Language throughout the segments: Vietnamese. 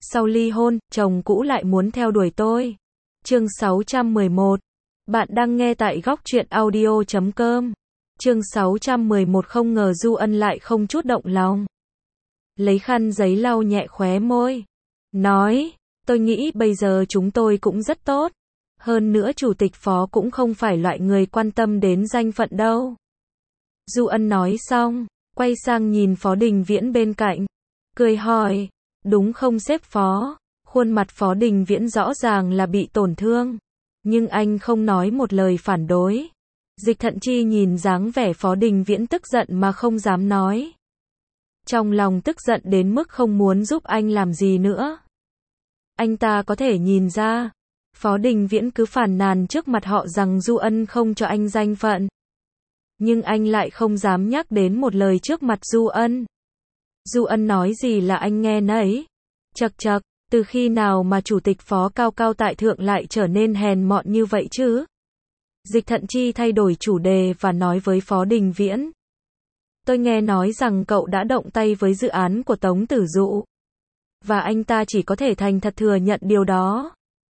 Sau ly hôn, chồng cũ lại muốn theo đuổi tôi. Chương 611. Bạn đang nghe tại góc truyện audio.com. Chương 611. Không ngờ Du Ân lại không chút động lòng. Lấy khăn giấy lau nhẹ khóe môi. Nói, tôi nghĩ bây giờ chúng tôi cũng rất tốt. Hơn nữa chủ tịch phó cũng không phải loại người quan tâm đến danh phận đâu. Du Ân nói xong, quay sang nhìn Phó Đình Viễn bên cạnh. Cười hỏi, đúng không sếp Phó? Khuôn mặt Phó Đình Viễn rõ ràng là bị tổn thương. Nhưng anh không nói một lời phản đối. Dịch Thận Chi nhìn dáng vẻ Phó Đình Viễn tức giận mà không dám nói. Trong lòng tức giận đến mức không muốn giúp anh làm gì nữa. Anh ta có thể nhìn ra, Phó Đình Viễn cứ phàn nàn trước mặt họ rằng Du Ân không cho anh danh phận. Nhưng anh lại không dám nhắc đến một lời trước mặt Du Ân. Du Ân nói gì là anh nghe nấy. Chậc chậc, từ khi nào mà chủ tịch Phó cao cao tại thượng lại trở nên hèn mọn như vậy chứ? Dịch Thận Chi thay đổi chủ đề và nói với Phó Đình Viễn. Tôi nghe nói rằng cậu đã động tay với dự án của Tống Tử Dụ. Và anh ta chỉ có thể thành thật thừa nhận điều đó.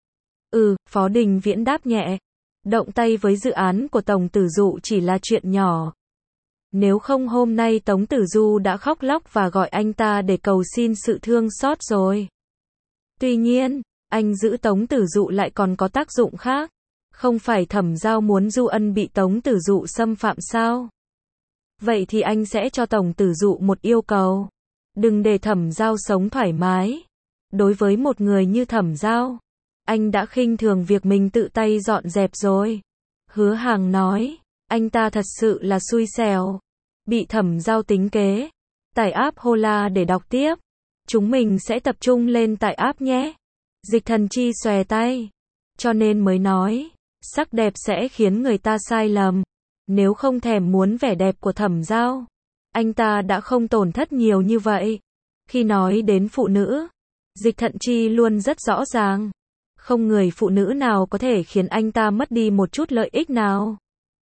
Phó Đình Viễn đáp nhẹ. Động tay với dự án của Tống Tử Dụ chỉ là chuyện nhỏ. Nếu không hôm nay Tống Tử Du đã khóc lóc và gọi anh ta để cầu xin sự thương xót rồi. Tuy nhiên, anh giữ Tống Tử Dụ lại còn có tác dụng khác. Không phải Thẩm Giao muốn Du Ân bị Tống Tử Dụ xâm phạm sao? Vậy thì anh sẽ cho Tống Tử Dụ một yêu cầu. Đừng để Thẩm Giao sống thoải mái. Đối với một người như Thẩm Giao, anh đã khinh thường việc mình tự tay dọn dẹp rồi. Hứa Hàng nói, anh ta thật sự là xui xẻo. Bị Thẩm Giao tính kế. Tải app Hola để đọc tiếp. Chúng mình sẽ tập trung lên tải app nhé. Dịch Thần Chi xòe tay. Cho nên mới nói, sắc đẹp sẽ khiến người ta sai lầm. Nếu không thèm muốn vẻ đẹp của Thẩm Giao, anh ta đã không tổn thất nhiều như vậy. Khi nói đến phụ nữ, Dịch Thận Chi luôn rất rõ ràng. Không người phụ nữ nào có thể khiến anh ta mất đi một chút lợi ích nào.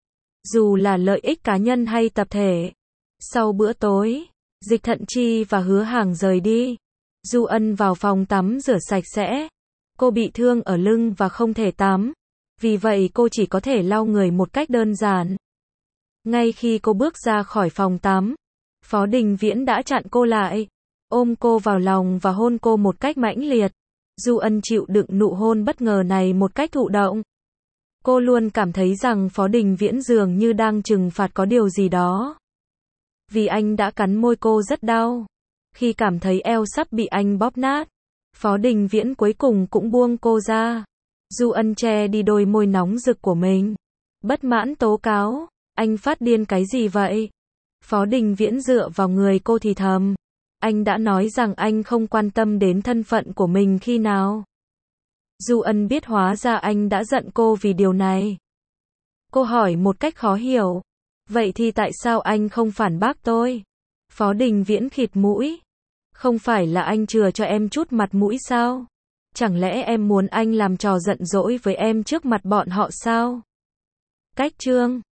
Dù là lợi ích cá nhân hay tập thể. Sau bữa tối, Dịch Thận Chi và Hứa Hàng rời đi. Du Ân vào phòng tắm rửa sạch sẽ. Cô bị thương ở lưng và không thể tắm. Vì vậy cô chỉ có thể lau người một cách đơn giản. Ngay khi cô bước ra khỏi phòng tắm, Phó Đình Viễn đã chặn cô lại. Ôm cô vào lòng và hôn cô một cách mãnh liệt. Du Ân chịu đựng nụ hôn bất ngờ này một cách thụ động. Cô luôn cảm thấy rằng Phó Đình Viễn dường như đang trừng phạt có điều gì đó. Vì anh đã cắn môi cô rất đau. Khi cảm thấy eo sắp bị anh bóp nát, Phó Đình Viễn cuối cùng cũng buông cô ra. Du Ân che đi đôi môi nóng rực của mình. Bất mãn tố cáo, anh phát điên cái gì vậy? Phó Đình Viễn dựa vào người cô thì thầm. Anh đã nói rằng anh không quan tâm đến thân phận của mình khi nào. Du Ân biết hóa ra anh đã giận cô vì điều này. Cô hỏi một cách khó hiểu. Vậy thì tại sao anh không phản bác tôi? Phó Đình Viễn khịt mũi. Không phải là anh chừa cho em chút mặt mũi sao? Chẳng lẽ em muốn anh làm trò giận dỗi với em trước mặt bọn họ sao? Cách chương